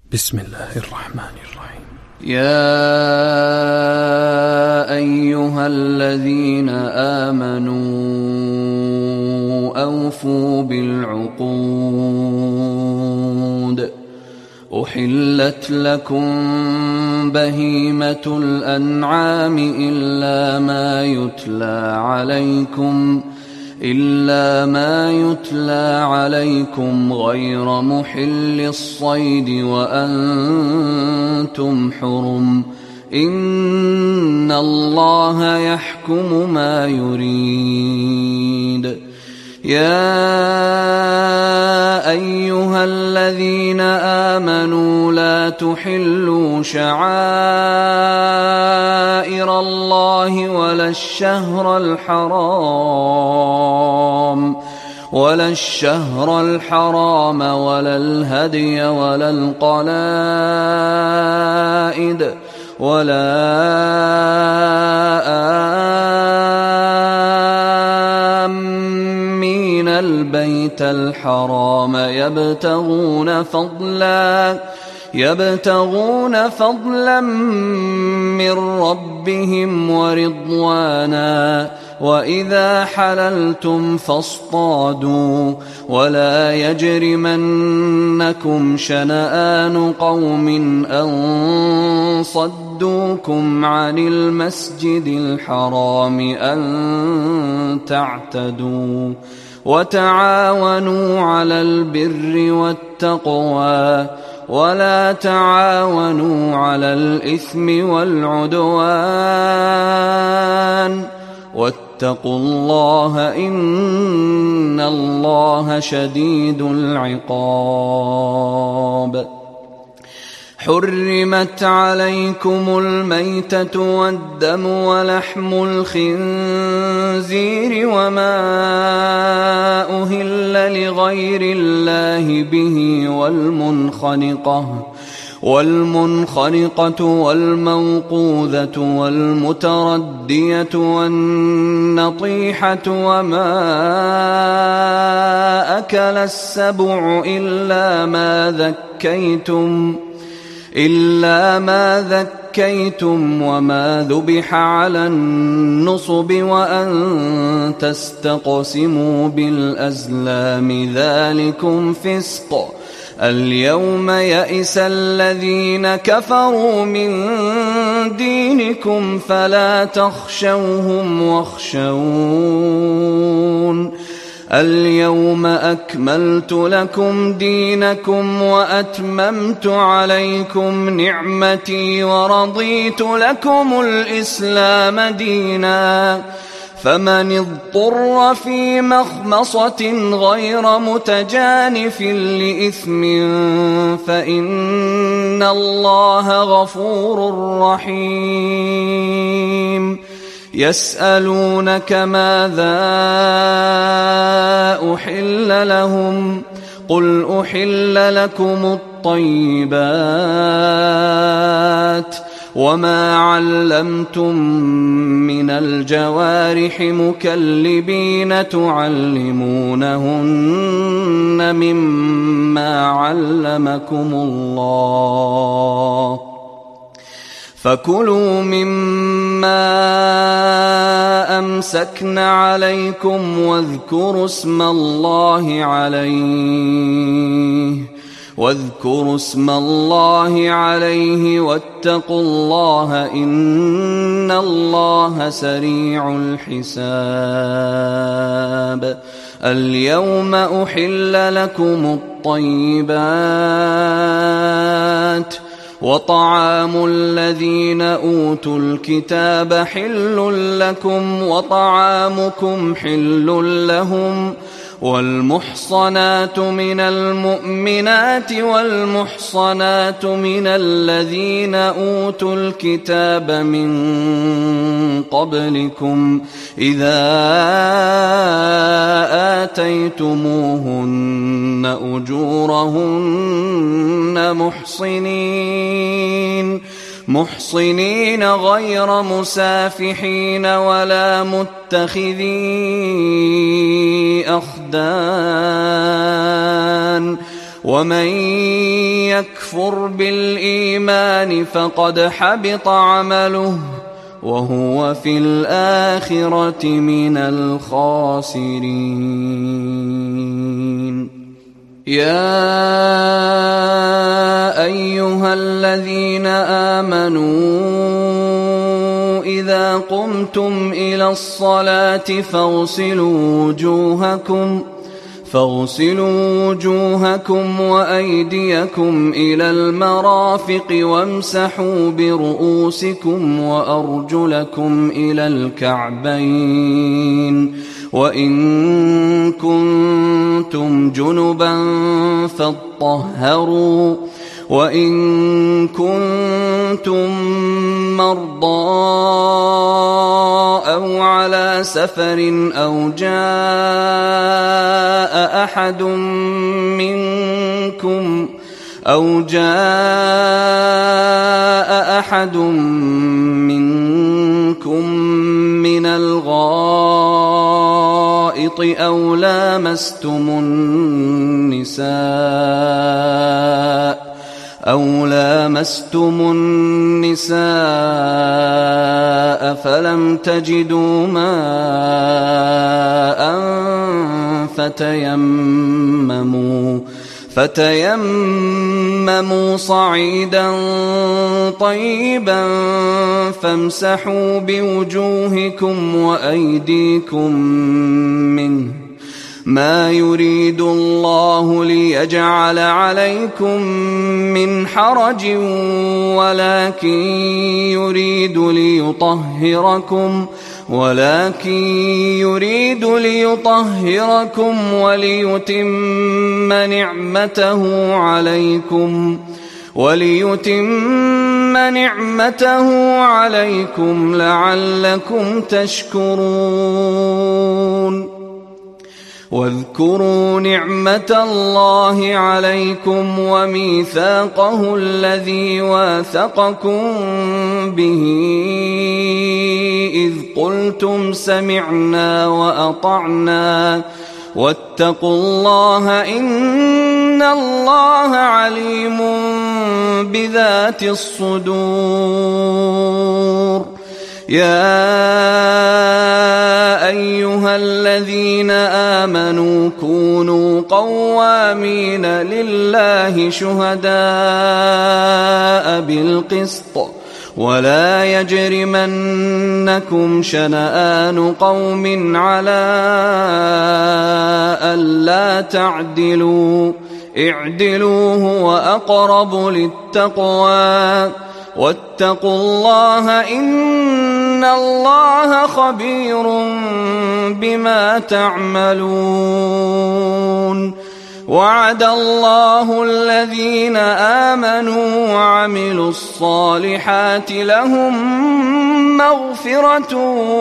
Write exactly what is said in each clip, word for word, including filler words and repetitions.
بسم الله الرحمن الرحيم. يا أيها الذين آمنوا أوفوا بالعقود أحلت لكم بهيمة الأنعام إلا ما يتلى عليكم إلا ما يتلى عليكم غير محل الصيد وأنتم حرم إن الله يحكم ما يريد. يا أيها الذين آمنوا لا تحلوا شعائر الله ولا الشهر الحرام ولا الشهر الحرام ولا الهدي ولا القلائد ولا آمين البيت الحرام يبتغون فضلا يبتغون فضلا من ربهم ورضوانا وإذا حللتم فاصطادوا ولا يجرمنكم شنآن قوم أن صدوكم عن المسجد الحرام أن تعتدوا وتعاونوا على البر والتقوى ولا تعاونوا على الإثم والعدوان واتقوا الله إن الله شديد العقاب. حرمت عليكم الميتة والدم ولحم الخنزير وما أهل لغير الله به والمنخنقة والمنخنقة والموقوذة والمتردية والنطيحة وما أكل السبع إلا ما ذكيتم إلا ما ذكيتم وما ذبح على النصب وأن تستقسموا بالأزلام ذلكم فسق. اليوم يئس الذين كفروا من دينكم فلا تخشوهم واخشون اليوم أكملت لكم دينكم وأتممت عليكم نعمتي ورضيت لكم الإسلام دينا فمن اضطر في مخمصة غير متجانف لإثم فإن الله غفور رحيم. يسألونك ماذا أحل لهم قل أحل لكم الطيبات وما علمتم من الجوارح مكلبين تعلمونهن مما علمكم الله فكلوا مما أمسكن عليكم واذكروا اسم الله عليه واذكروا اسم الله عليه واتقوا الله إن الله سريع الحساب. اليوم أحل لكم الطيبات وطعام الذين أوتوا الكتاب حل لكم وطعامكم حل لهم والمحصنات من المؤمنات والمحصنات من الذين أوتوا الكتاب من قبلكم إذا آتيتموهن أجورهن محصنين محصنين غير مسافحين ولا متخذي أخدان ومن يكفر بالإيمان فقد حبط عمله وهو في الآخرة من الخاسرين. يا أيها الذين آمنوا إذا قمتم إلى الصلاة فاغسلوا وجوهكم فاغسلوا وجوهكم وأيديكم إلى المرافق وامسحوا برؤوسكم وأرجلكم إلى الكعبين وإن كنتم جنبا فاطهروا وإن كنتم مرضى أو على سفر أو جاء أحد منكم أو جاء أحد منكم من الغائط أو لامستم النساء أو لامستم النساء فلم تجدوا ماء فتيمموا فتيمموا صعيدا طيبا فامسحوا بوجوهكم وأيديكم منه ما يريد الله ليجعل عليكم من حرج ولكن يريد ليطهركم ولكن يريد ليطهركم وليتم نعمته عليكم وليتم نعمته عليكم لعلكم تشكرون. واذكروا نعمة الله عليكم وميثاقه الذي واثقكم به إذ قلتم سمعنا وأطعنا واتقوا الله إن الله عليم بذات الصدور. يا أيها الذين آمنوا كونوا قوامين لله شهداء بالقسط ولا يجرمنكم شنآن قوم على ألا تعدلوا اعدلوا هو أقرب للتقوى واتقوا الله إن الله خبير بما تعملون. وعد الله الذين آمنوا وعملوا الصالحات لهم مغفرة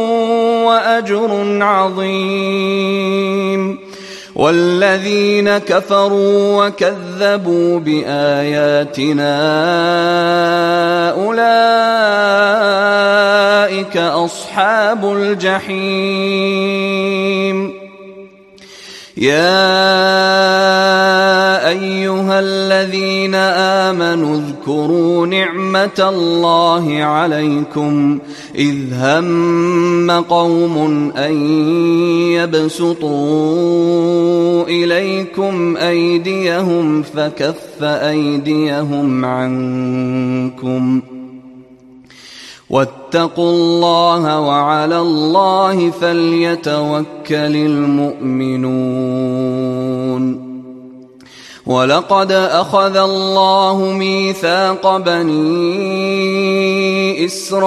وأجر عظيم. والذين كفروا وكذبوا بآياتنا أولئك أصحاب الجحيم. يا أيها الذين آمنوا اذكروا نعمة الله عليكم إذ هم قوم أن يبسطوا إليكم أيديهم فكف أيديهم عنكم واتقوا الله وعلى الله فليتوكل المؤمنون. ولقد أخذ الله ميثاق بني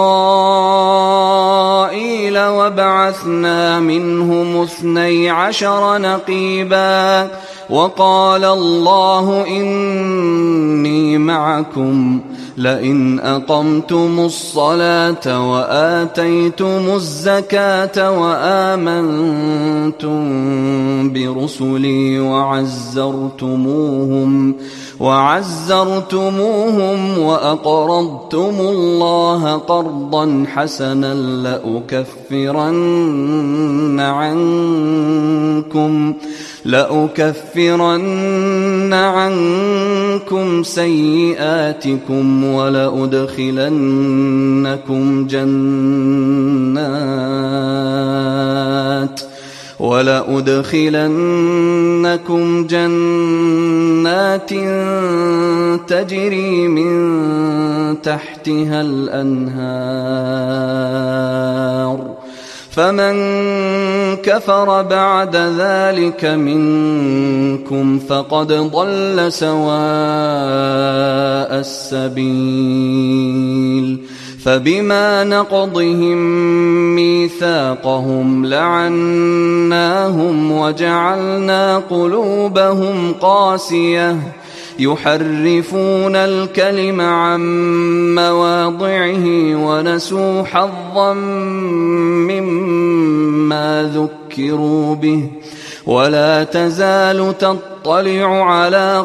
إسرائيل وبعثنا منهم اثني عشر نقيبا وقال الله إني معكم لئن أقمتم الصلاة وآتيتم الزكاة وآمنتم برسلي وعزرتموهم وعزرتموهم وأقرضتم الله قرضا حسنا لأكفرن عنكم لأكفرن عنكم سيئاتكم ولأدخلنكم جنات ولأدخلنكم جنات تجري من تحتها الأنهار فمن كفر بعد ذلك منكم فقد ضل سواء السبيل فبما نقضهم ميثاقهم لعناهم وجعلنا قلوبهم قاسية يحرفون الكلم عن مواضعه ونسوا حظا مما ذكروا به ولا تزال تطلع على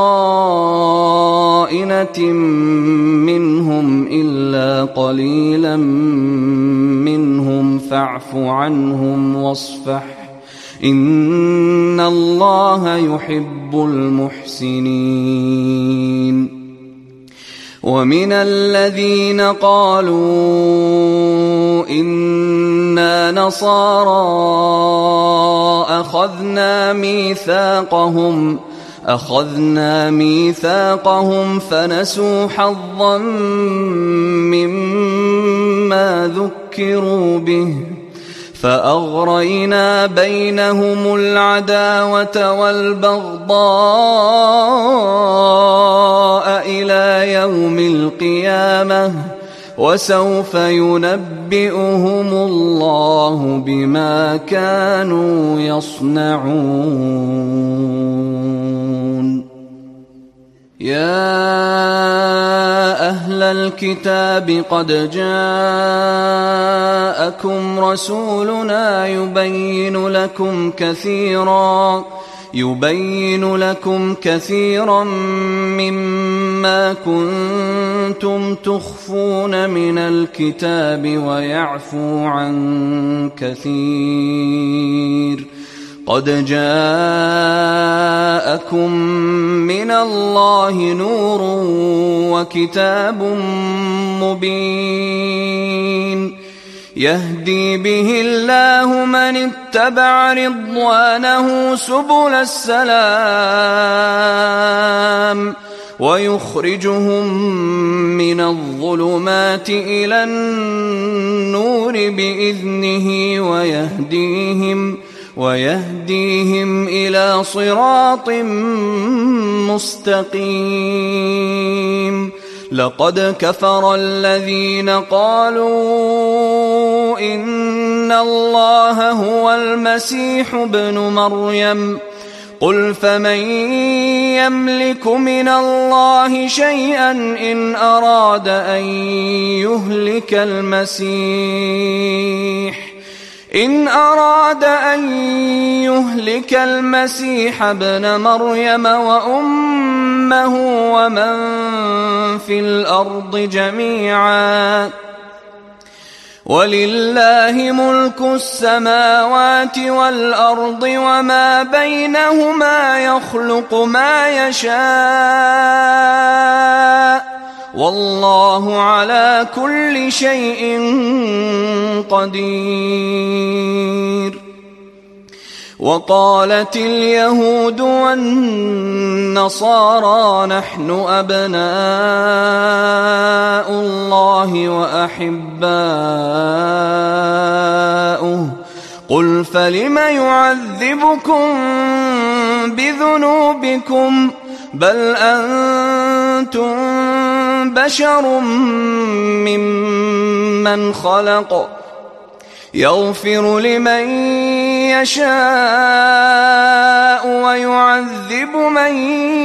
خائنة منهم إلا قليلا منهم فاعف عنهم واصفح إن الله يحب المحسنين ومن الذين قالوا إنا نصارى أخذنا ميثاقهم أخذنا ميثاقهم فنسوا حظا مما ذكروا به فأغرينا بينهم العداوة والبغضاء إلى يوم القيامة وسوف ينبئهم الله بما كانوا يصنعون يا أهل الكتاب قد جاءكم رسولنا يبين لكم كثيرا يبين لكم كثيرا مما كنتم تخفون من الكتاب ويعفو عن كثير قد جاءكم من الله نور وكتاب مبين يهدي به الله من اتبع رضوانه سبل السلام ويخرجهم من الظلمات إلى النور بإذنه ويهديهم ويهديهم إلى صراط مستقيم لقد كفر الذين قالوا إن الله هو المسيح ابن مريم قل فمن يملك من الله شيئا إن أراد أن يهلك المسيح إن أراد أن يهلك المسيح ابن مريم وأمه ومن في الأرض جميعا ولله ملك السماوات والأرض وما بينهما يخلق ما يشاء والله على كل شيء قدير وقالت اليهود والنصارى نحن أبناء الله وأحباؤه قل فلم يعذبكم بذنوبكم بل أنتم بشر ممن خلق يغفر لمن يشاء ويعذب من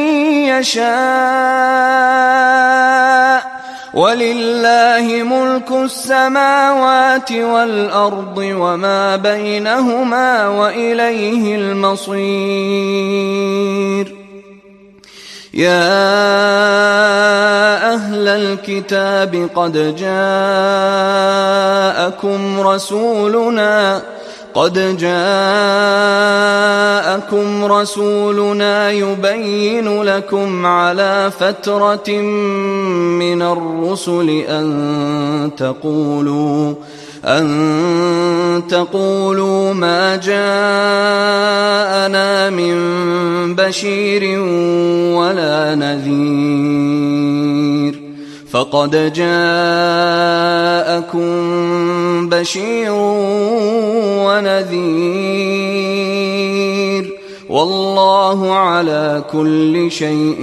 يشاء ولله ملك السماوات والأرض وما بينهما وإليه المصير يا أهل الكتاب قد جاءكم رسولنا قد جاءكم رسولنا يبين لكم على فترة من الرسل أن تقولوا أن تقولوا ما جاءنا من بشير ولا نذير فقد جاءكم بشير ونذير والله على كل شيء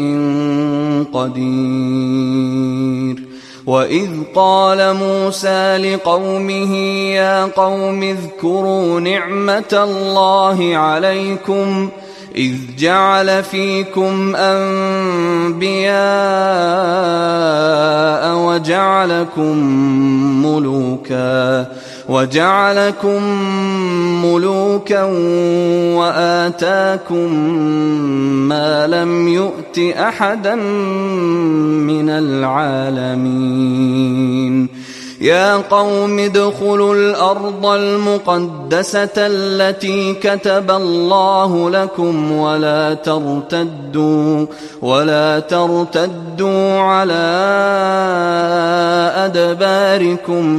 قدير. وإذ قال موسى لقومه يا قوم اذكروا نعمة الله عليكم إذ جعل فيكم أنبياء وجعلكم ملوكا وجعلكم ملوكا وآتاكم ما لم يؤت أحدا من العالمين. يا قوم ادخلوا الأرض المقدسة التي كتب الله لكم ولا ترتدوا ولا ترتدوا على أدباركم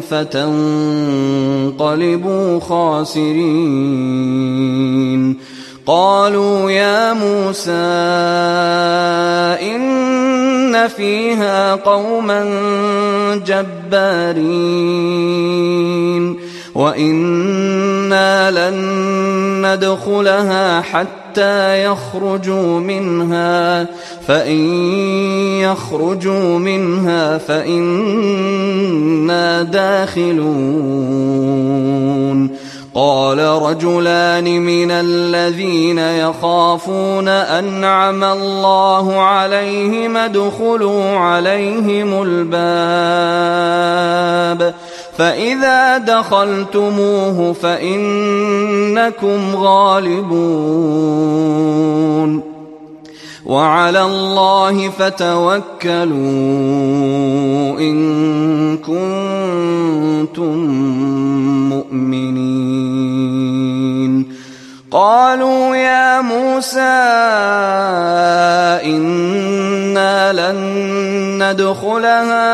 فتنقلبوا خاسرين. قالوا يا موسى إن فيها قوما جبارين وإنا لن ندخلها حتى يخرجوا منها فإن يخرجوا منها فإنا داخلون. قال رجلان من الذين يخافون أنعم الله عليهم ادخلوا عليهم الباب فإذا دخلتموه فإنكم غالبون وعلى الله فتوكلوا إن كنتم مؤمنين. قالوا يا موسى إنا لن ندخلها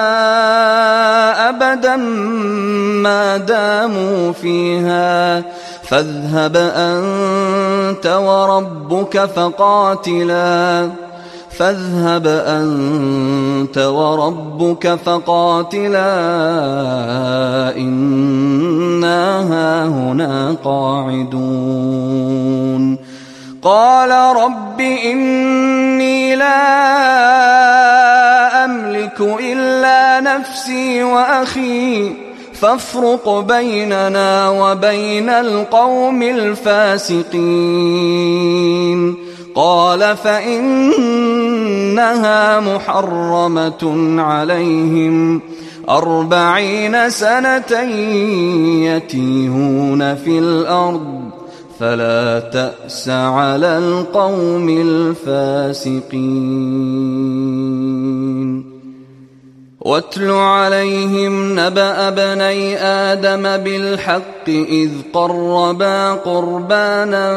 أبدا ما داموا فيها فاذهب أنت وربك فقاتلا فاذهب أنت وربك فقاتلا إنا هاهنا قاعدون. قال رب إني لا أملك إلا نفسي وأخي فافرق بيننا وبين القوم الفاسقين. قال فإنها محرمة عليهم أربعين سنة يتيهون في الأرض فلا تأس على القوم الفاسقين. واتل عليهم نبأ بني آدم بالحق إذ قربا قربانا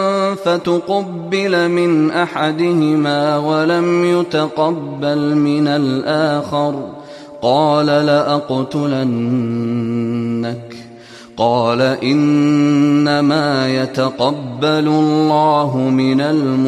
فتقبل من أحدهما ولم يتقبل من الآخر قال لأقتلنك قال إنما يتقبل الله من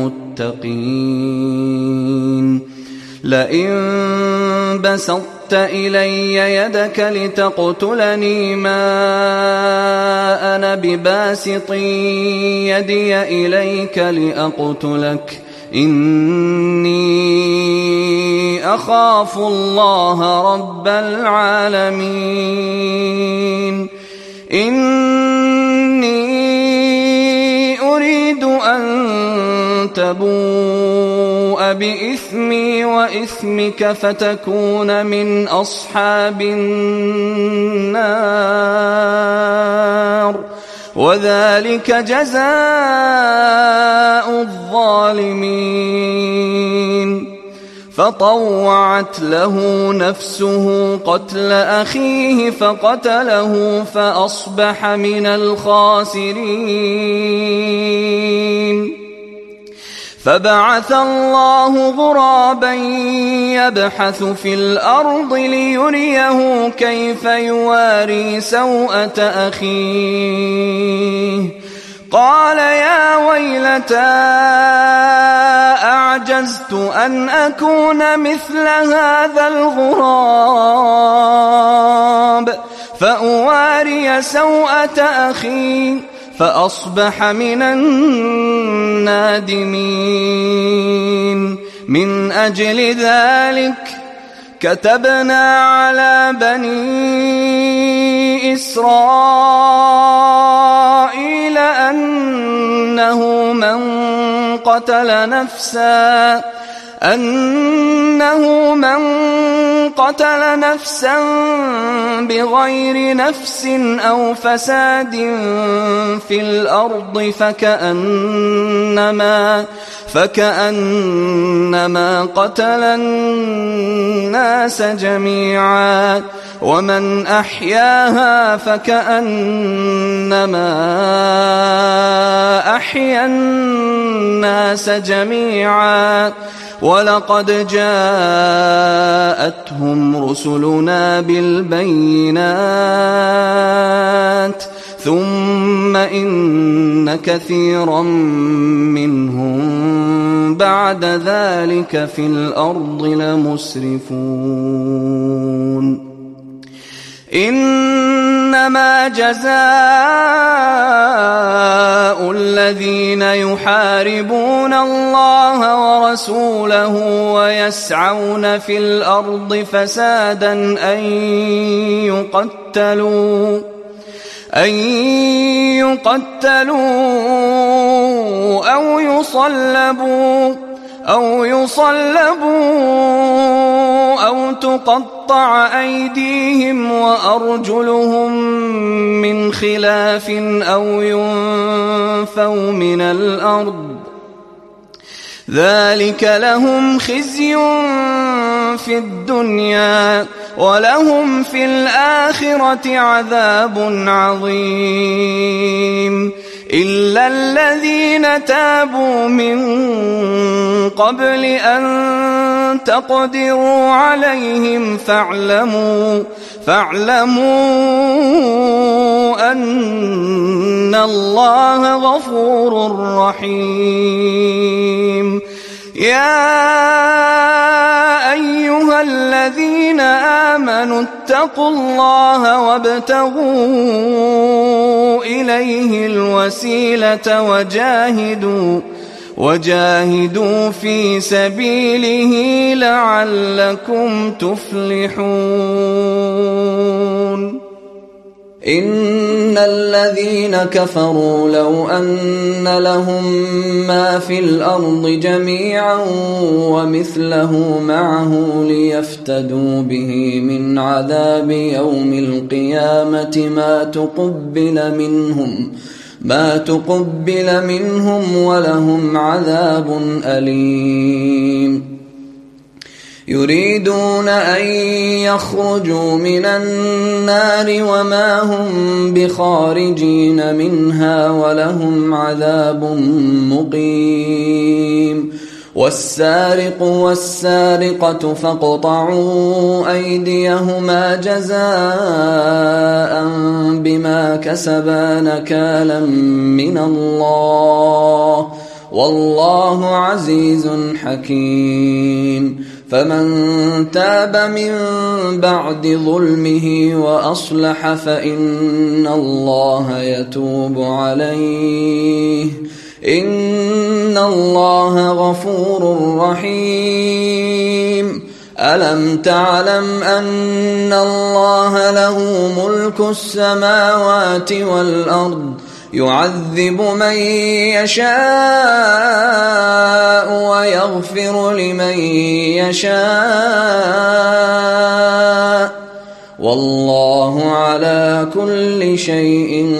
المتقين. لئن بسطت إلي يدك لتقتلني ما أنا بباسط يدي إليك لأقتلك إني أخاف الله رب العالمين. إني أريد أن تبوء بإثمي وإثمك فتكون من أصحاب النار وذلك جزاء الظالمين. فطوعت له نفسه قتل أخيه فقتله فأصبح من الخاسرين. فبعث الله غرابا يبحث في الأرض ليريه كيف يواري سوءة أخيه قال يا ويلتى أعجزت أن أكون مثل هذا الغراب فأواري سوءة أخي فأصبح من النادمين. من أجل ذلك كتبنا على بني إسرائيل أنه من قتل نفسا أنه من قتل نفسا بغير نفس أو فساد في الأرض فكأنما فكأنما قتل الناس جميعا ومن أحياها فكأنما أحيا الناس جميعا. ولقد جاءتهم رسلنا بالبينات ثم إن كثيرا منهم بعد ذلك في الأرض لمسرفون. إنما جزاء الذين يحاربون الله ورسوله ويسعون في الأرض فسادا أن يقتلوا أن يقتلوا أو يصلبوا أو يصلبوا أو تقطع أيديهم وأرجلهم من خلاف أو ينفوا من الأرض ذلك لهم خزي في الدنيا ولهم في الآخرة عذاب عظيم. إلا الذين تابوا من قبل أن تقدروا عليهم فاعلموا فاعلموا أن الله غفور رحيم. يا أيها الذين آمنوا اتقوا الله وابتغوا إليه الوسيلة وجاهدوا وجاهدوا في سبيله لعلكم تفلحون. إن الذين كفروا لو أن لهم ما في الأرض جميعا ومثله معه ليفتدوا به من عذاب يوم القيامة ما تقبل منهم ما تقبل منهم ولهم عذاب أليم. يريدون أن يخرجوا من النار وما هم بخارجين منها ولهم عذاب مقيم. والسارق والسارقة فاقطعوا أيديهما جزاء بما كسبا نكالا من الله والله عزيز حكيم. فمن تاب من بعد ظلمه وأصلح فإن الله يتوب عليه إن الله غفور رحيم. ألم تعلم أن الله له ملك السماوات والأرض يعذب من يشاء ويغفر لمن يشاء والله على كل شيء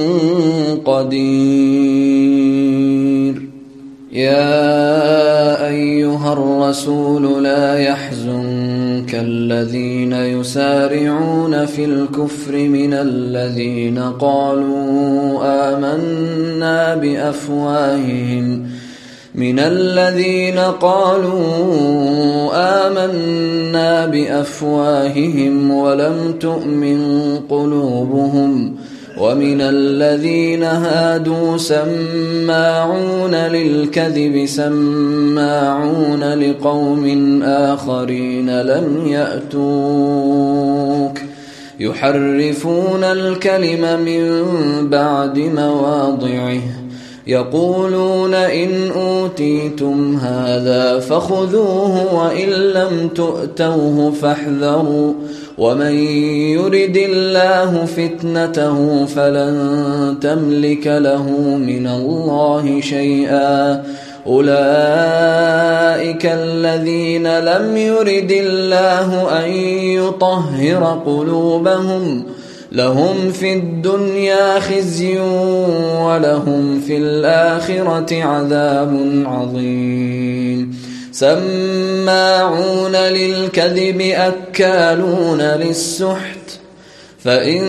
قدير. يا أيها الرسول لا يحزنك الذين يسارعون في الكفر من الذين قالوا آمنا بأفواههم من الذين قالوا آمنا بأفواههم ولم تؤمن قلوبهم ومن الذين هادوا سماعون للكذب سماعون لقوم آخرين لم يأتوك يحرفون الكلم من بعد مواضعه يقولون إن أوتيتم هذا فخذوه وإن لم تؤتوه فاحذروا ومن يرد الله فتنته فلن تملك له من الله شيئا أولئك الذين لم يرد الله أن يطهر قلوبهم لهم في الدنيا خزي ولهم في الآخرة عذاب عظيم سماعون للكذب أكالون للسحت فإن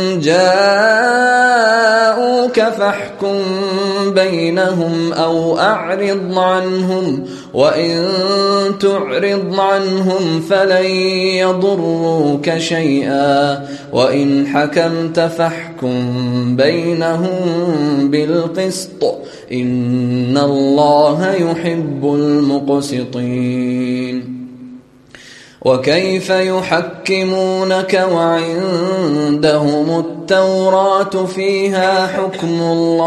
جاءوك فاحكم بينهم أو أعرض عنهم وإن تعرض عنهم فلن يضروك شيئا وإن حكمت فاحكم بينهم بالقسط إن الله يحب المقسطين وكيف يحكمونك وعندهم التوراة فيها حكم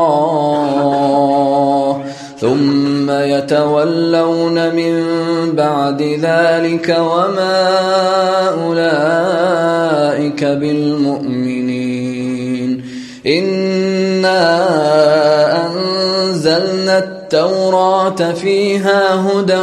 الله ثم يتولون من بعد ذلك وما أولئك بالمؤمنين إنا أنزلنا التوراة فيها هدى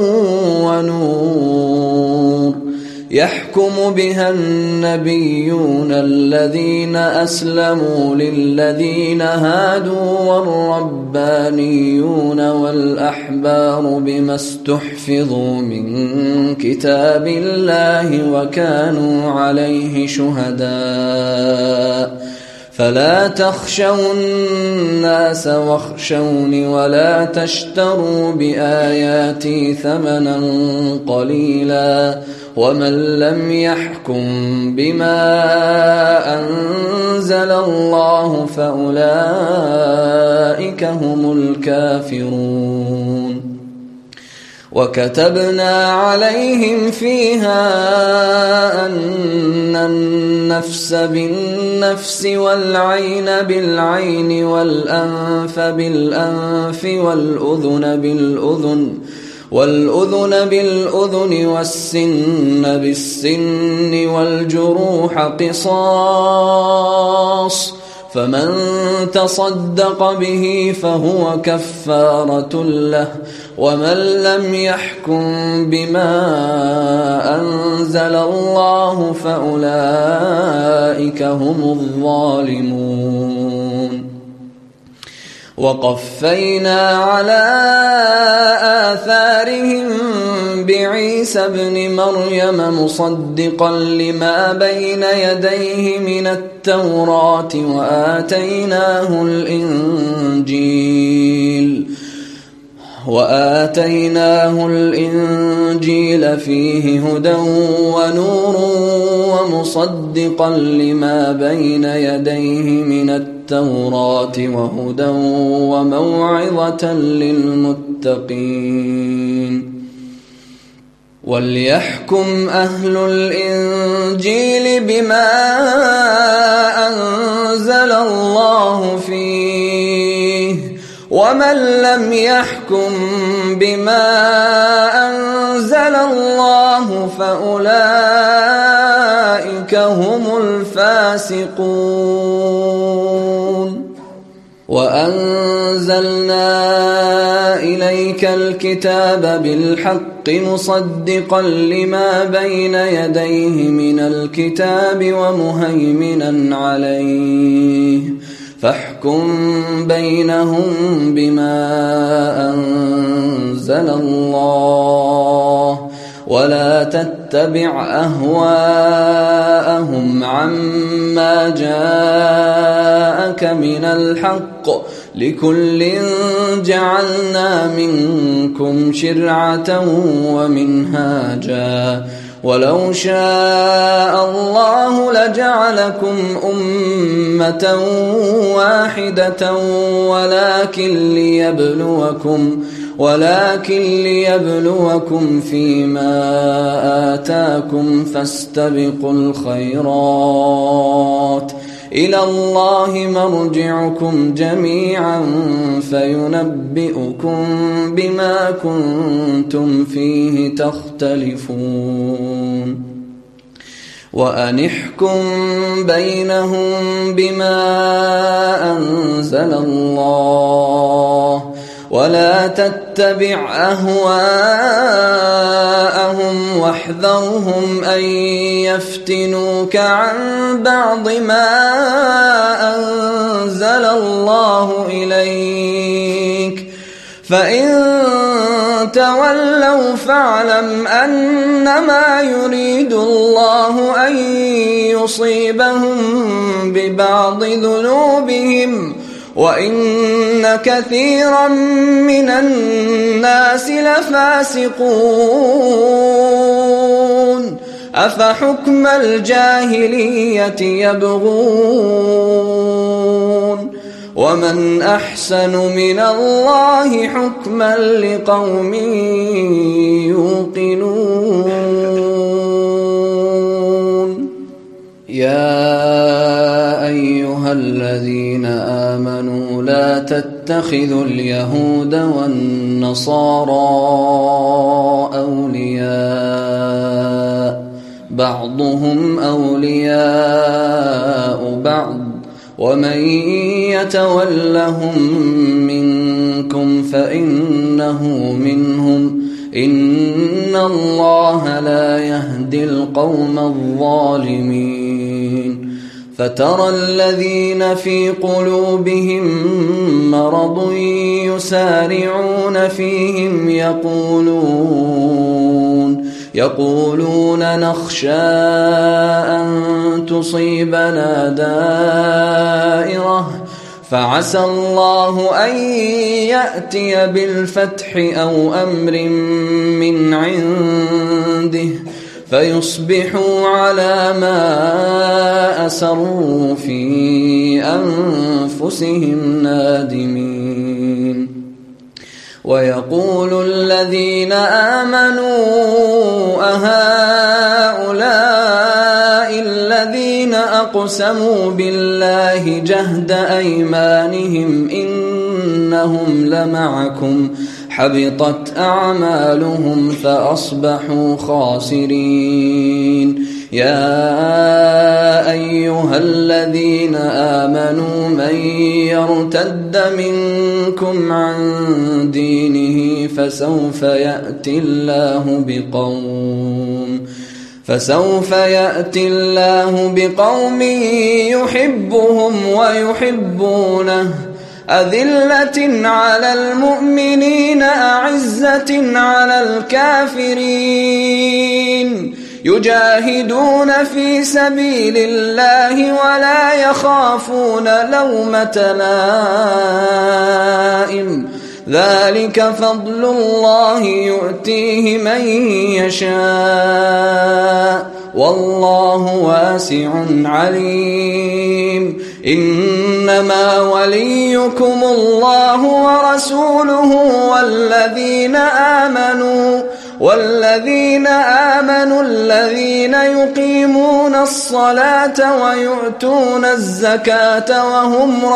ونور يحكم بها النبيون الذين أسلموا للذين هادوا والربانيون والأحبار بما استحفظوا من كتاب الله وكانوا عليه شهداء فلا تخشوا الناس واخشوني ولا تشتروا بآياتي ثمنا قليلا ومن لم يحكم بما أنزل الله فأولئك هم الكافرون وكتبنا عليهم فيها أن النفس بالنفس والعين بالعين والأنف بالأنف والأذن بالأذن والأذن بالأذن والسن بالسن والجروح قصاص فمن تصدق به فهو كفارة له ومن لم يحكم بما أنزل الله فأولئك هم الظالمون وقفينا على آثارهم بعيسى ابن مريم مصدقا لما بين يديه من التوراة وآتيناه الإنجيل وآتيناه الإنجيل فيه هدى ونور ومصدقا لما بين يديه من التوراة وهدى وموعظة للمتقين وليحكم أهل الإنجيل بما أنزل الله فيه ومن لم يحكم بما أنزل الله فأولئك هم الفاسقون وأنزلنا إليك الكتاب بالحق مصدقا لما بين يديه من الكتاب ومهيمنا عليه فاحكم بينهم بما أنزل الله ولا تتبع أهواءهم عما جاءك من الحق لكل جعلنا منكم شرعة ومنهاجا ولو شاء الله لجعلكم أمة واحدة ولكن ليبلوكم ولكن ليبلوكم فيما آتاكم فاستبقوا الخيرات إلى الله مرجعكم جميعا فينبئكم بما كنتم فيه تختلفون وأن احكم بينهم بما أنزل الله ولا تتبع أهواءهم واحذرهم أن يفتنوك عن بعض ما أنزل الله إليك فإن تولوا فاعلم أنما يريد الله أن يصيبهم ببعض ذنوبهم وإن كثيرا من الناس لفاسقون أفحكم الجاهلية يبغون ومن أحسن من الله حكما لقوم يوقنون يا أيها الذين آمنوا لا تتخذوا اليهود والنصارى أولياء بعضهم أولياء بعض ومن يتولهم منكم فإنه منهم إن الله لا يهدي القوم الظالمين فترى الذين في قلوبهم مرض يسارعون فيهم يقولون يقولون نخشى أن تصيبنا دائرة فعسى الله أن يأتي بالفتح أو أمر من عنده فيصبحوا على ما أسروا في أنفسهم نادمين ويقول الذين آمنوا أهؤلاء الذين أقسموا بالله جهد أيمانهم إنهم لمعكم حبطت أعمالهم فأصبحوا خاسرين يا أيها الذين آمنوا من يرتد منكم عن دينه فسوف يأتي الله بقوم فسوف يأتي الله بقوم يحبهم ويحبونه أذلة على المؤمنين أعزة على الكافرين يجاهدون في سبيل الله ولا يخافون لومة لائم ذلك فضل الله يؤتيه من يشاء والله واسع عليم إنما وليكم الله ورسوله والذين آمنوا والذين آمنوا الذين يقيمون الصلاة ويؤتون الزكاة وهم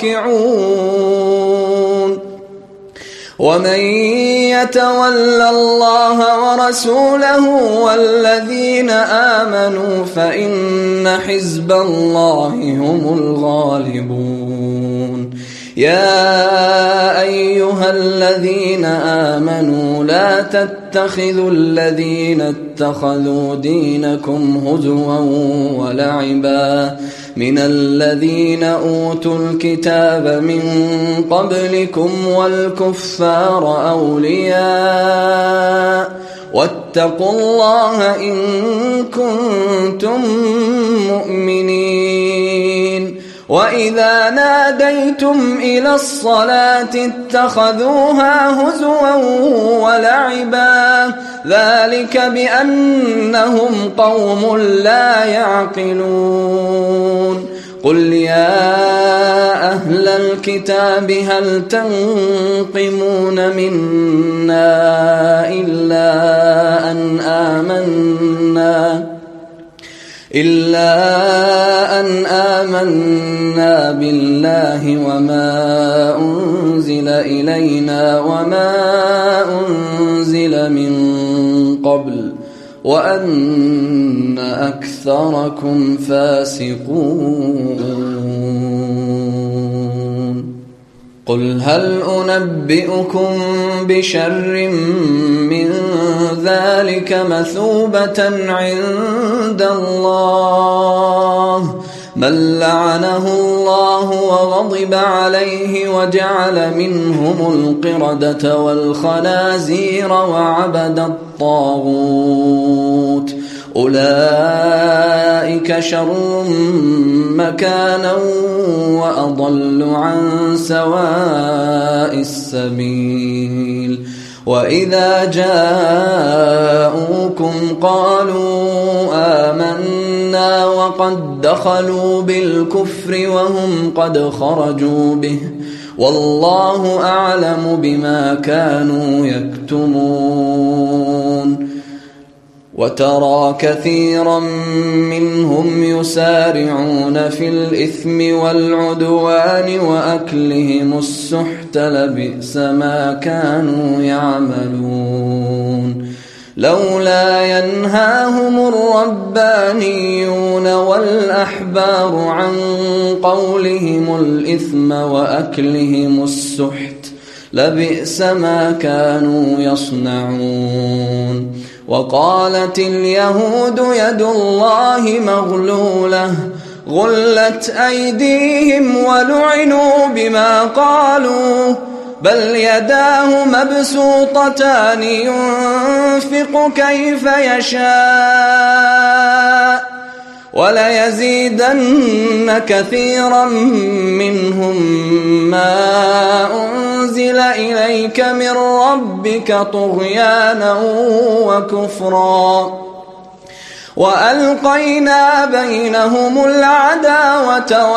راكعون ومن يتول الله ورسوله والذين آمنوا فإن حزب الله هم الغالبون يا أيها الذين آمنوا لا تتخذوا الذين اتخذوا دينكم هزوا ولعبا من الذين أوتوا الكتاب من قبلكم والكفار أولياء واتقوا الله إن كنتم مؤمنين. وإذا ناديتم إلى الصلاة اتخذوها هزوا ولعبا ذلك بأنهم قوم لا يعقلون. قل يا أهل الكتاب هل تنقمون منا إلا أن آمنا إلا أن آمنا بالله وما أنزل إلينا وما أنزل من قبل وأن أكثركم فاسقون. قل هل أنبئكم بشر من ذلك مثوبة عند الله من لعنه الله وغضب عليه وجعل منهم القردة والخنازير وعبد الطاغوت أولئك شر مكانا وأضل عن سواء السبيل. وإذا جاءوكم قالوا آمنا وقد دخلوا بالكفر وهم قد خرجوا به والله أعلم بما كانوا يكتمون. وترى كثيرا منهم يسارعون في الإثم والعدوان وأكلهم السحت لبئس ما كانوا يعملون. لولا ينهاهم الربانيون والأحبار عن قولهم الإثم وأكلهم السحت لبئس ما كانوا يصنعون. وقالت اليهود يد الله مغلولة غلت أيديهم ولعنوا بما قالوا بل يداه مبسوطتان ينفق كيف يشاء وليزيدن كثيرا منهم ما أنزل إليك من ربك طغيانا وكفرا وألقينا بينهم العداوة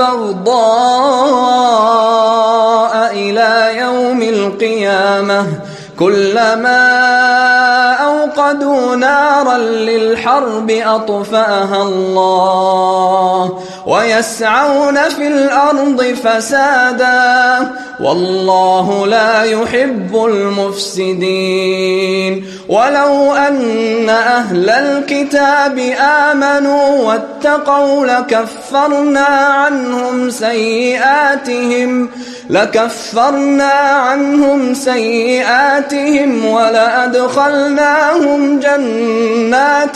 والبغضاء إلى يوم القيامة كلما أوقدوا نارا للحرب أطفأها الله ويسعون في الأرض فسادا والله لا يحب المفسدين. ولو أن أهل الكتاب آمنوا واتقوا لكفرنا عنهم سيئاتهم لكفرنا عنهم سيئاتهم ولأدخلناهم جنات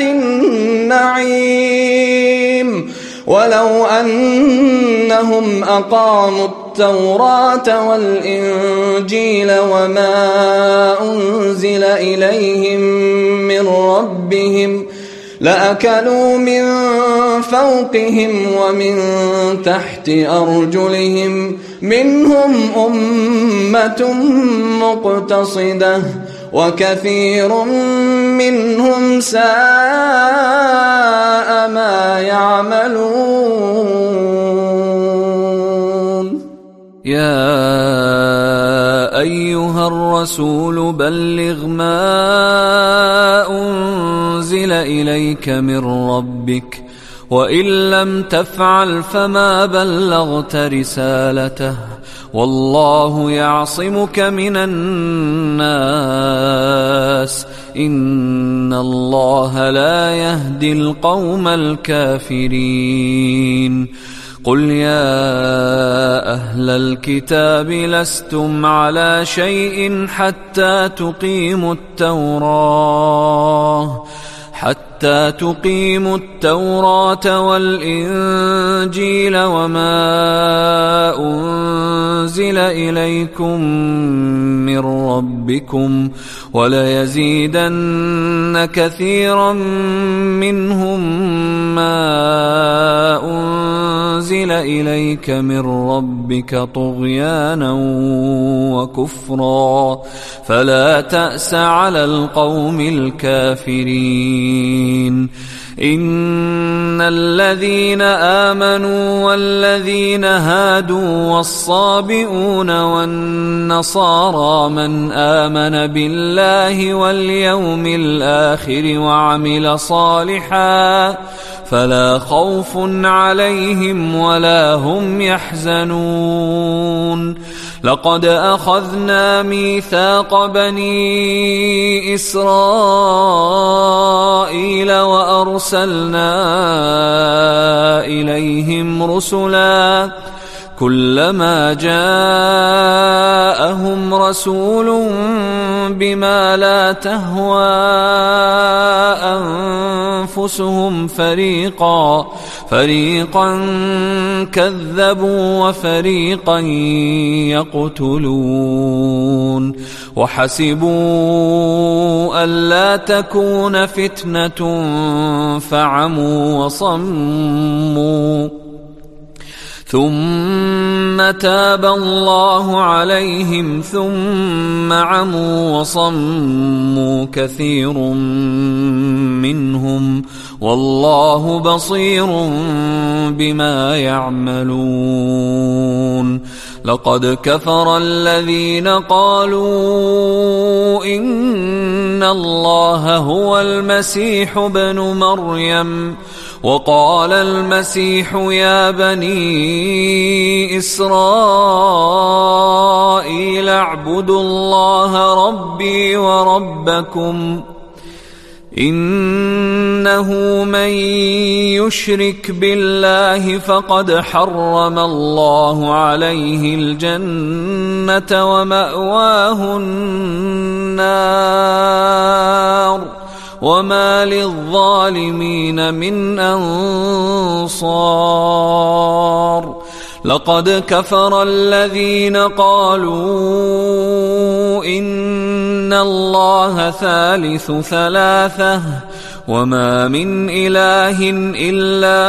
النعيم ولو أنهم أقاموا التوراة والإنجيل وما أنزل إليهم من ربهم لأكلوا من فوقهم ومن تحت أرجلهم منهم أمة مقتصدة وكثير منهم ساء ما يعملون. يا أيها الرسول بلغ ما أنزل إليك من ربك وإن لم تفعل فما بلغت رسالته والله يعصمك من الناس إن الله لا يهدي القوم الكافرين. قل يا أهل الكتاب لستم على شيء حتى تقيموا التوراة حتى تقيموا التوراة والإنجيل وما أنزل إليكم من ربكم وليزيدن كثيرا منهم ما أنزل إليك من ربك طغيانا وكفرا فلا تأس على القوم الكافرين. إن الذين آمنوا والذين هادوا والصابئون والنصارى من آمن بالله واليوم الآخر وعمل صالحا فلا خوف عليهم ولا هم يحزنون. لقد أخذنا ميثاق بني إسرائيل وأرسلنا إليهم رسلا كلما جاءهم رسول بما لا تهوى أنفسهم فريقا فريقا كذبوا وفريقا يقتلون وحسبوا ألا تكون فتنة فعموا وصموا ثم تاب الله عليهم ثم عموا وصموا كثير منهم والله بصير بما يعملون. لقد كفر الذين قالوا إن الله هو المسيح ابن مريم وقال المسيح يا بني إسرائيل اعبدوا الله ربي وربكم إنه من يشرك بالله فقد حرم الله عليه الجنة ومأواه النار وما للظالمين من أنصار. لقد كفر الذين قالوا إن الله ثالث ثلاثة وما من إله إلا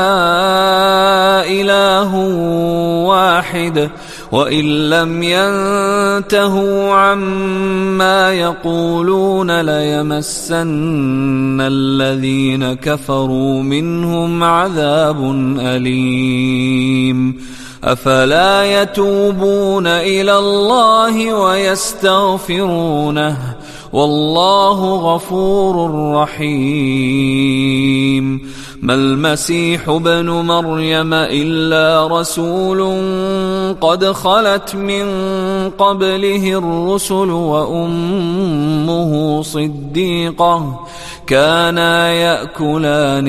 إله واحد وإن لم ينتهوا عما يقولون ليمسن الذين كفروا منهم عذاب أليم. أفلا يتوبون إلى الله ويستغفرونه والله غفور رحيم. ما المسيح ابن مريم إلا رسول قد خلت من قبله الرسل وأمه صديقة كانا يأكلان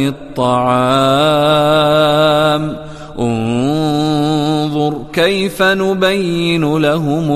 الطعام انظر كيف نبين لهم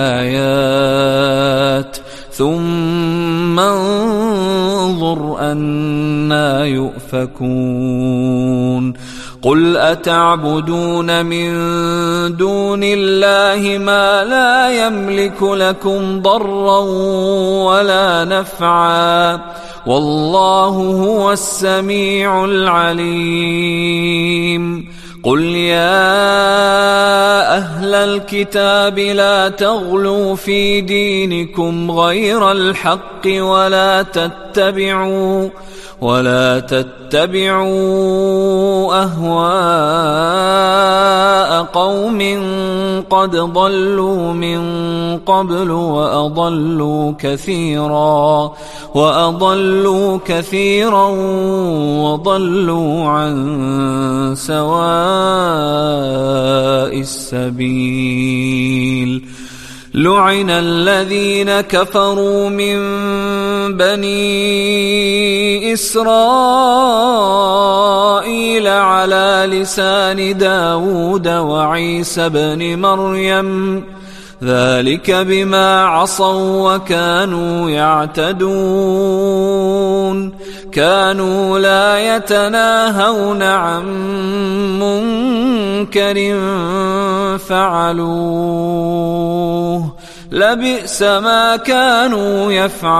الآيات ثم انظر أنى يؤفكون. قل أتعبدون من دون الله ما لا يملك لكم ضرا ولا نفعا والله هو السميع العليم. قل يا أهل الكتاب لا تغلوا في دينكم غير الحق ولا تتبعوا ولا تتبعوا أهواء قوم قد ضلوا من قبل وأضلوا كثيرا وأضلوا كثيرا وضلوا عن سواء السبيل. لعن الذين كفروا من بني إسرائيل إسرائيل على لسان داود وعيسى بن مريم ذلك بما عصوا وكانوا يعتدون كانوا لا يتناهون عن منكر فعلوه لبئس ما كانوا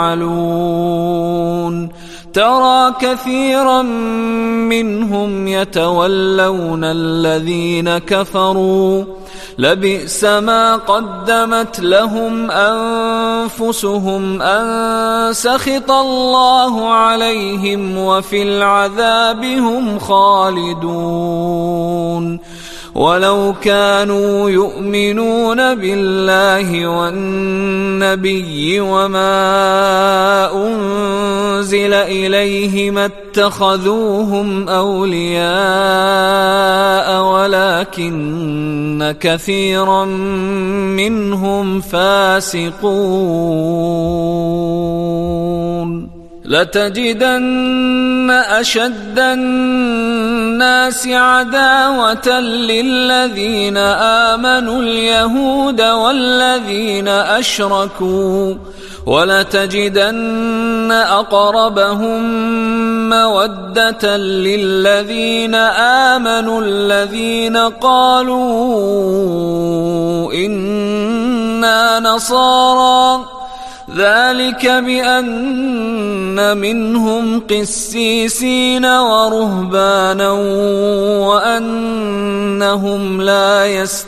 يفعلون ترى كثيرا منهم يتولون الذين كفروا لبئس ما قدمت لهم أنفسهم أن سخط الله عليهم وفي العذاب هم خالدون ولو كانوا يؤمنون بالله والنبي وما أنزل إليه ما اتخذوهم أولياء ولكن كثيرا منهم فاسقون لتجدن أشد الناس عداوة للذين آمنوا اليهود والذين أشركوا ولتجدن أقربهم مودة للذين آمنوا الذين قالوا إنا نصارى ذلك بأن منهم قسيسين ورهبانا وأنهم لا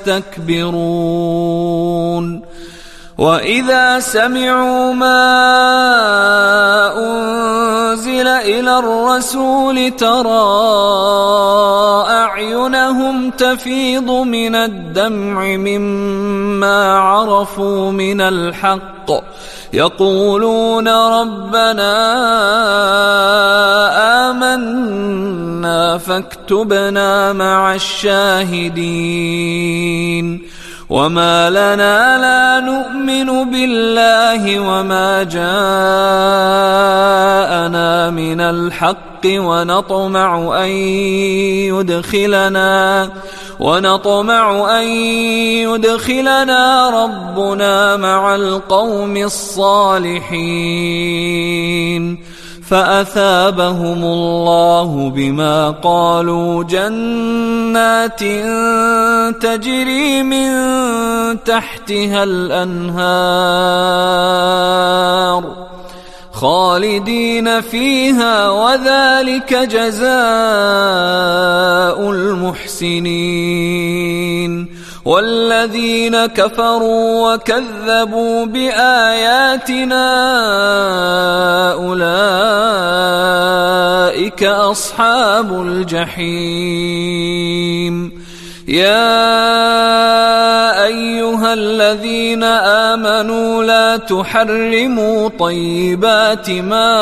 يستكبرون وإذا سمعوا ما أنزل إلى الرسول ترى أعينهم تفيض من الدمع مما عرفوا من الحق يقولون ربنا آمنا فاكتبنا مع الشاهدين وما لنا لا نؤمن بالله وما جاءنا من الحق ونطمع أن يدخلنا ونطمع أن يدخلنا ربنا مع القوم الصالحين فأثابهم الله بما قالوا جنات تجري من تحتها الأنهار خالدين فيها وذلك جزاء المحسنين والذين كفروا وكذبوا بآياتنا أولئك أصحاب الجحيم يا أيها الذين آمنوا لا تحرموا طيبات ما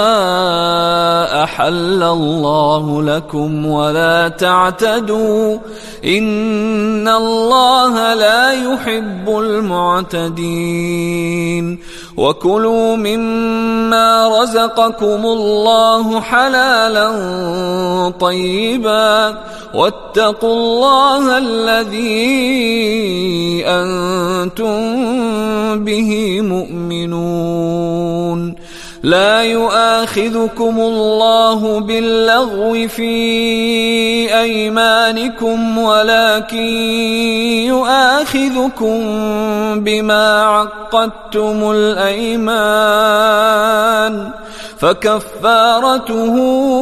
أحل الله لكم ولا تعتدوا إن الله لا يحب المعتدين وكلوا مما رزقكم الله حلالا طيبا واتقوا الله الذي أنتم به مؤمنون لا يؤاخذكم الله باللغو في أيمانكم ولكن يؤاخذكم بما عقدتم الأيمان فكفارته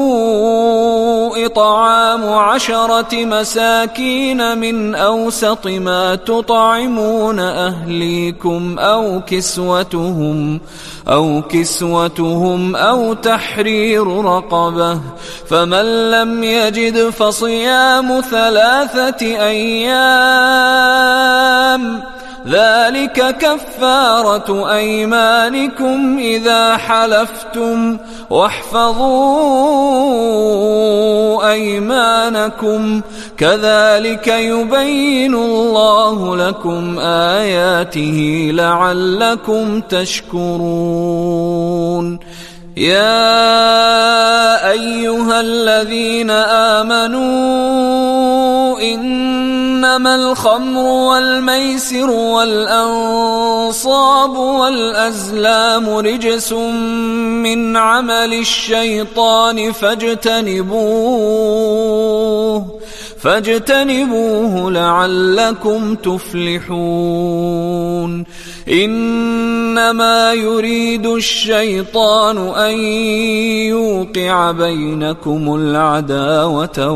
إطعام عشرة مساكين من أوسط ما تطعمون أهليكم أو كسوتهم أو كسوتهم أو تحرير رقبة فمن لم يجد فصيام ثلاثة أيام ذلك كفارة أيمانكم إذا حلفتم واحفظوا أيمانكم كذلك يبين الله لكم آياته لعلكم تشكرون يا أيها الذين آمنوا إنما الخمر والميسر والأنصاب والأزلام رجس من عمل الشيطان فاجتنبوه فاجتنبوه لعلكم تفلحون إنما يريد الشيطان أن يوقع بينكم العداوة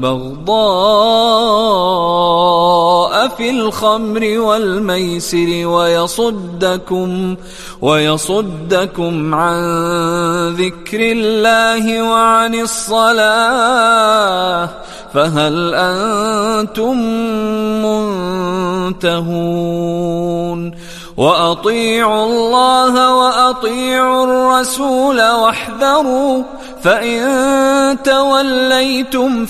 والبغضاء في الخمر والميسر ويصدكم ويصدكم عن ذكر الله وعن الصلاة فهل أنتم منتهون وأطيعوا الله وأطيعوا الرسول واحذروا فإن توليتم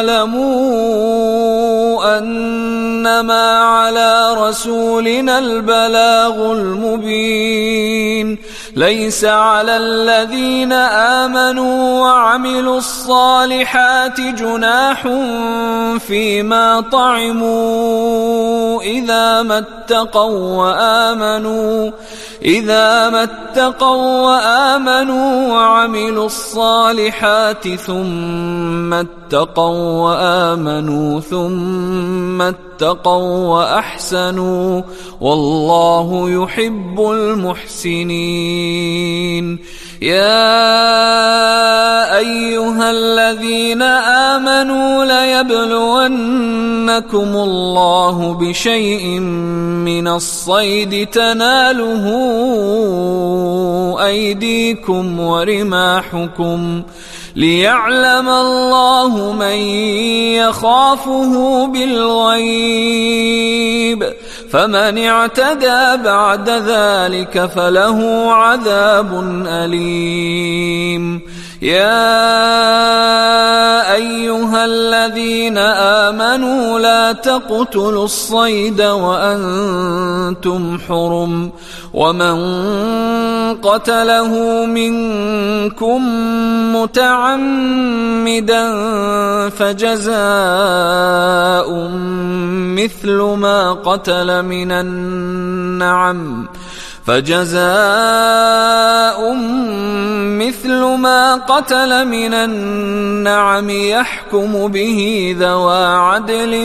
فاعلموا أنما على رسولنا البلاغ المبين ليس على الذين آمنوا وعملوا الصالحات جناح فيما طعموا إذا ما اتقوا وآمنوا إذا ما اتقوا وآمنوا وعملوا الصالحات ثم اتقوا وآمنوا ثم اتقوا وأحسنوا والله يحب المحسنين يا أيها الذين آمنوا ليبلونكم الله بشيء من الصيد تناله أيديكم ورماحكم ليعلم الله من يخافه بالغيب فمن اعتدى بعد ذلك فله عذاب أليم يا أيها الذين آمنوا لا تقتلوا الصيد وأنتم حرم ومن قتله منكم متعمدا فجزاء مثل ما قتل من النعم فجزاء مثل ما قتل من النعم يحكم به ذوى عدل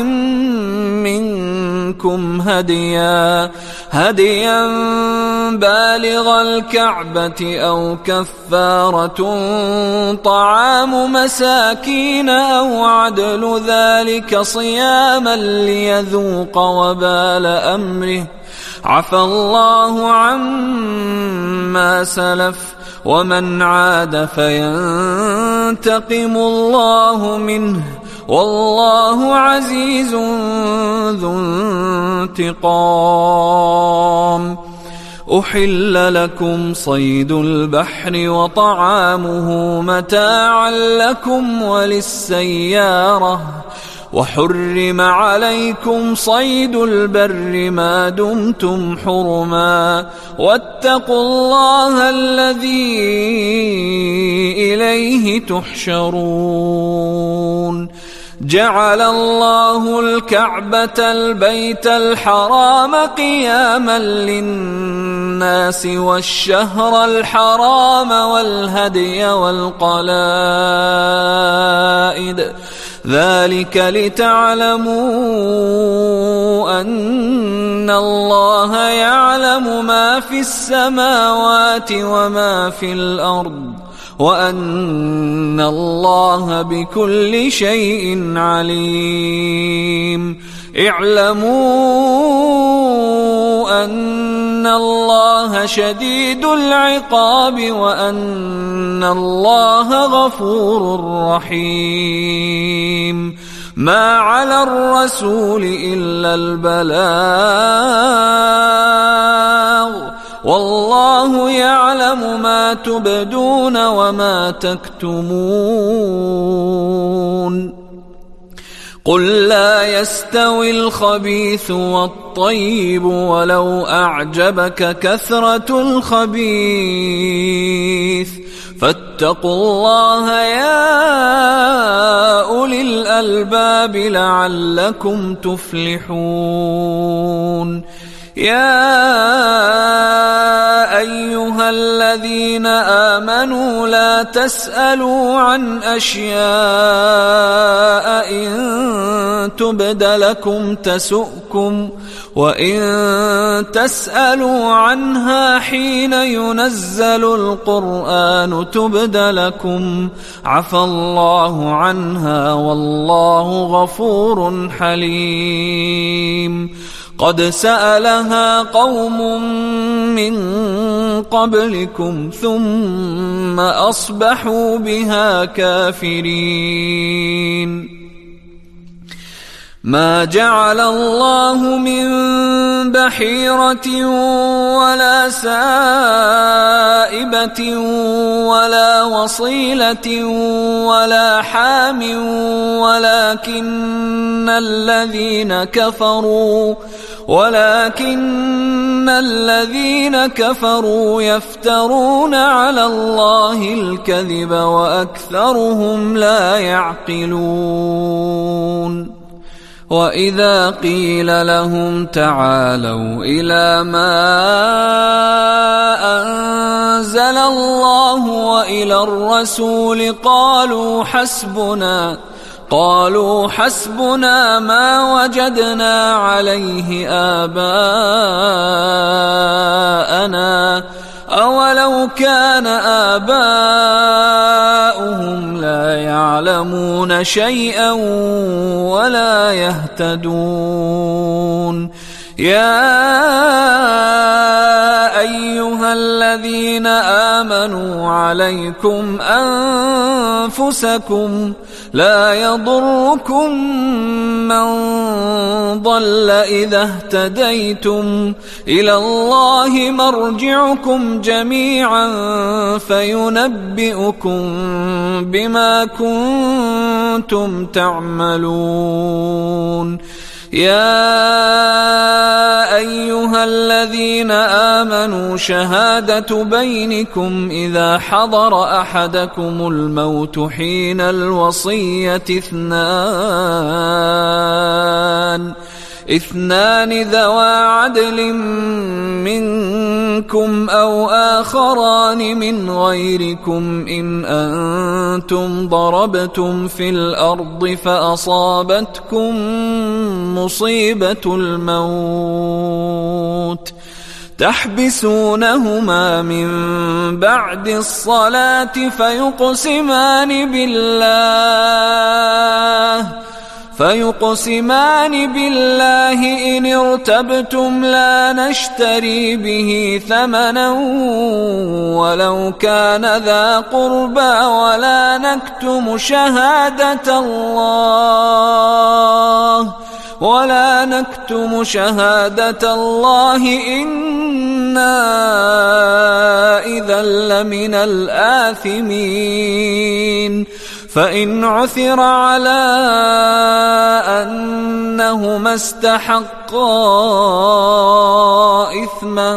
منكم هديا هديا بالغ الكعبة أو كفارة طعام مساكين أو عدل ذلك صياما ليذوق وبال أمره عفى الله عما سلف ومن عاد فينتقم الله منه والله عزيز ذو انتقام أحل لكم صيد البحر وطعامه متاعا لكم وللسيارة وحرم عليكم صيد البر ما دمتم حرما واتقوا الله الذي إليه تحشرون جعل الله الكعبة البيت الحرام قياما للناس والشهر الحرام والهدي والقلائد ذلك لتعلموا أن الله يعلم ما في السماوات وما في الأرض وأن الله بكل شيء عليم اعلموا أن الله شديد العقاب وأن الله غفور رحيم ما على الرسول إلا البلاغ والله يعلم ما تبدون وما تكتمون قل لا يستوي الخبيث والطيب ولو أعجبك كثرة الخبيث فاتقوا الله يا أولي الألباب لعلكم تفلحون. يا أيها الذين آمنوا لا تسألوا عن أشياء إن تبد لكم تسؤكم، وإن تسألوا عنها حين ينزل القرآن تبد لكم عفى الله عنها والله غفور حليم. قد سألها قوم من قبلكم ثم أصبحوا بها كافرين. ما جعل الله من بحيرة ولا سائبة ولا وصيلة ولا حام ولكن الذين كفروا ولكن الذين كفروا يفترون على الله الكذب وأكثرهم لا يعقلون. وإذا قيل لهم تعالوا إلى ما أنزل الله وإلى الرسول قالوا حسبنا قالوا حسبنا ما وجدنا عليه آباءنا أولو كان آباؤهم لا يعلمون شيئا ولا يهتدون. يا أيها الذين آمنوا عليكم أنفسكم لا يضركم من ضل إذا اهتديتم إلى الله مرجعكم جميعا فينبئكم بما كنتم تعملون. يا أيها الذين آمنوا شهادة بينكم إذا حضر أحدكم الموت حين الوصية اثنان اثنان ذوى عدل منكم أو آخران من غيركم إن أنتم ضربتم في الأرض فأصابتكم مصيبة الموت تحبسونهما من بعد الصلاة فيقسمان بالله فيقسمان بالله إن ارتبتم لا نشتري به ثمنا ولو كان ذا قربى ولا نكتم شهادة الله ولا نكتم شهادة الله إنا إذا لمن الآثمين. فإن عثر على أنهما استحقا إثما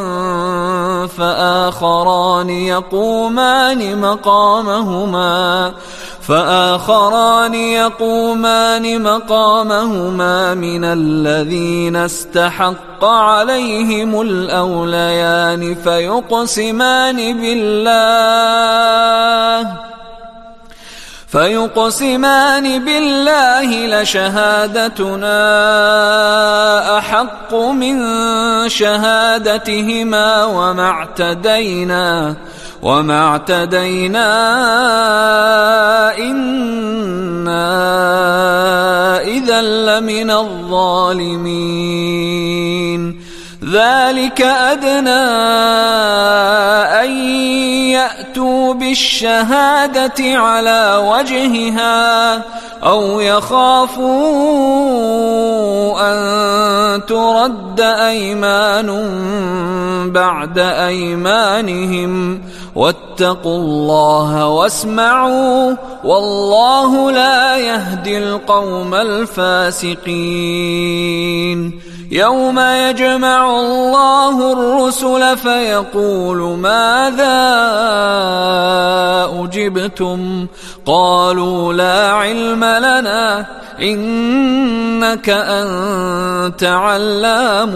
فآخران يقومان مقامهما فآخران يقومان مقامهما من الذين استحق عليهم الأوليان فيقسمان بالله فيقسمان بالله لشهادتنا أحق من شهادتهما وما اعتدينا وما اعتدينا إنا إذا لمن الظالمين. ذلك أدنى أن يأتوا بالشهادة على وجهها أو يخافوا أن ترد أيمان بعد أيمانهم واتقوا الله واسمعوا والله لا يهدي القوم الفاسقين. يوم يجمع الله الرسل فيقول ماذا أجبتم قالوا لا علم لنا إنك أنت علام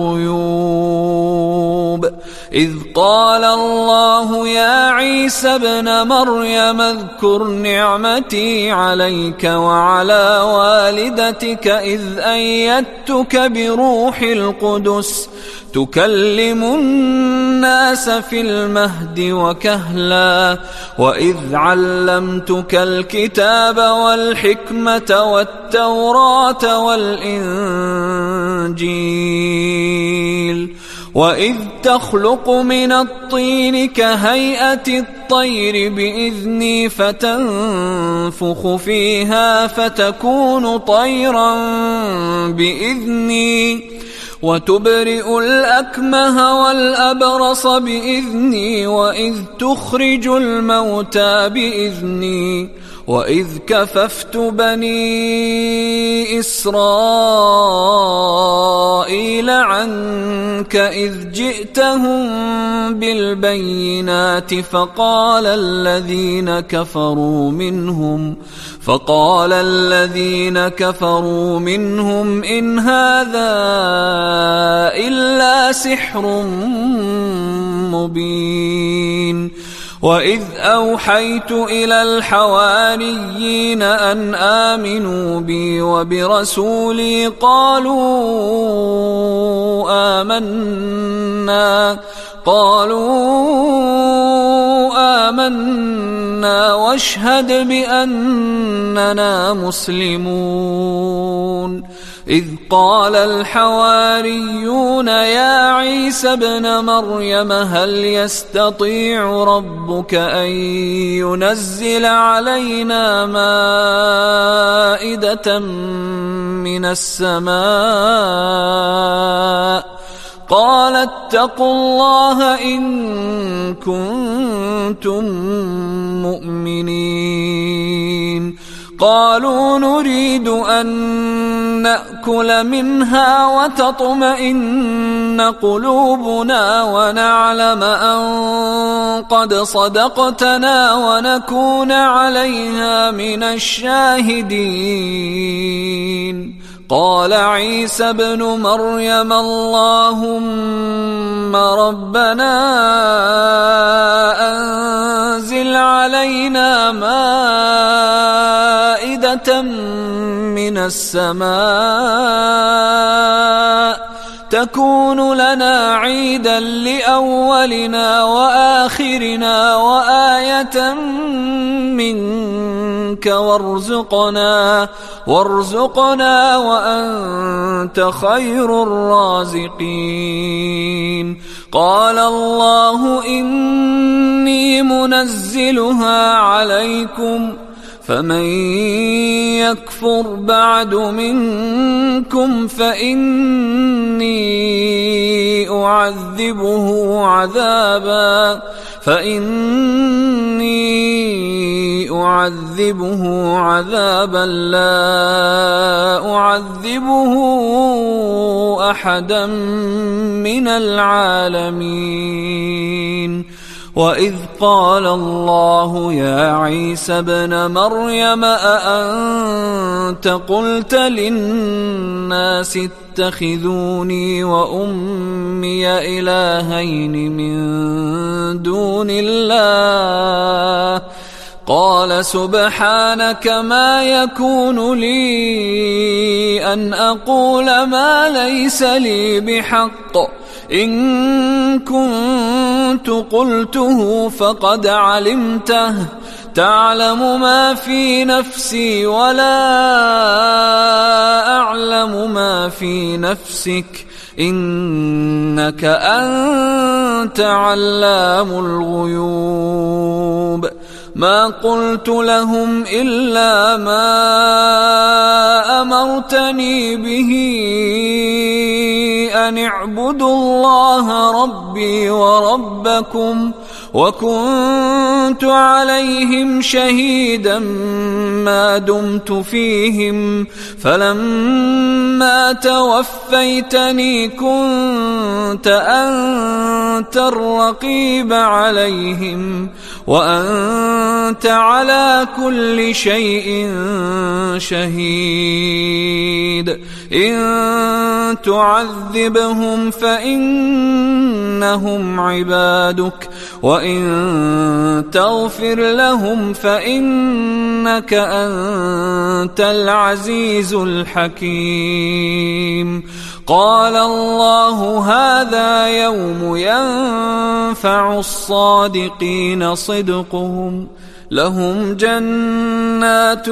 الغيوب إذ قال الله يا عيسى ابن مريم اذكر نعمتي عليك وعلى والدتك إذ أيدتك بروح القدس تكلم الناس في المهد وكهلا وإذ علمتك الكتاب والحكمة والتوراة والإنجيل وإذ تخلق من الطين كهيئة الطير بإذني فتنفخ فيها فتكون طيرا بإذني وتبرئ الأكمه والأبرص بإذني وإذ تخرج الموتى بإذني وإذ كففت بني إسرائيل عنك إذ جئتهم بالبينات فقال الذين كفروا منهم فقال الذين كفروا منهم إن هذا إلا سحر مبين وإذ أوحيت إلى الحواريين أن آمنوا بي وبرسولي قالوا آمنا قالوا آمنا واشهد بأننا مسلمون إذ قال الحواريون يا عيسى ابن مريم هل يستطيع ربك أن ينزل علينا مائدة من السماء قال اتقوا الله إن كنتم مؤمنين قالوا نريد أن نأكل منها وتطمئن قلوبنا ونعلم أن قد صدقتنا ونكون عليها من الشاهدين قال عيسى ابن مريم اللهم ربنا أنزل علينا مائدة من السماء تكون لنا عيدا لأولنا وآخرنا وآية منك وارزقنا وارزقنا وأنت خير الرازقين قال الله إني منزلها عليكم فمن يكفر بعد منكم فإني أعذبه عذابا فإني أعذبه عذابا لا أعذبه أحدا من العالمين وإذ قال الله يا عيسى ابن مريم أأنت قلت للناس اتخذوني وأمي إلهين من دون الله قال سبحانك ما يكون لي أن أقول ما ليس لي بحق إن كنت قلته فقد علمته تعلم ما في نفسي ولا أعلم ما في نفسك إنك أنت علام الغيوب ما قلت لهم إلا ما أمرتني به أن اعبدوا الله ربي وربكم وكنت عليهم شهيدا ما دمت فيهم فلما توفيتني كنت أنت الرقيب عليهم وأنت على كل شيء شهيد إن تعذبهم فإنهم عبادك وإن تغفر لهم فإنك أنت العزيز الحكيم قال الله هذا يوم ينفع الصادقين صدقهم لهم جنات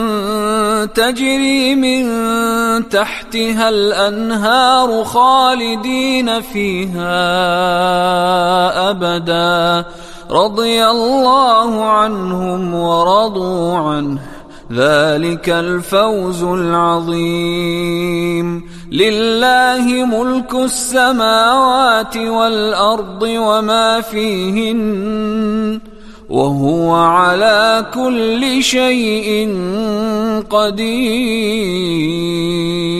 تجري من تحتها الأنهار خالدين فيها أبدا رضي الله عنهم ورضوا عنه ذلك الفوز العظيم لله ملك السماوات والأرض وما فيهن وهو على كل شيء قدير.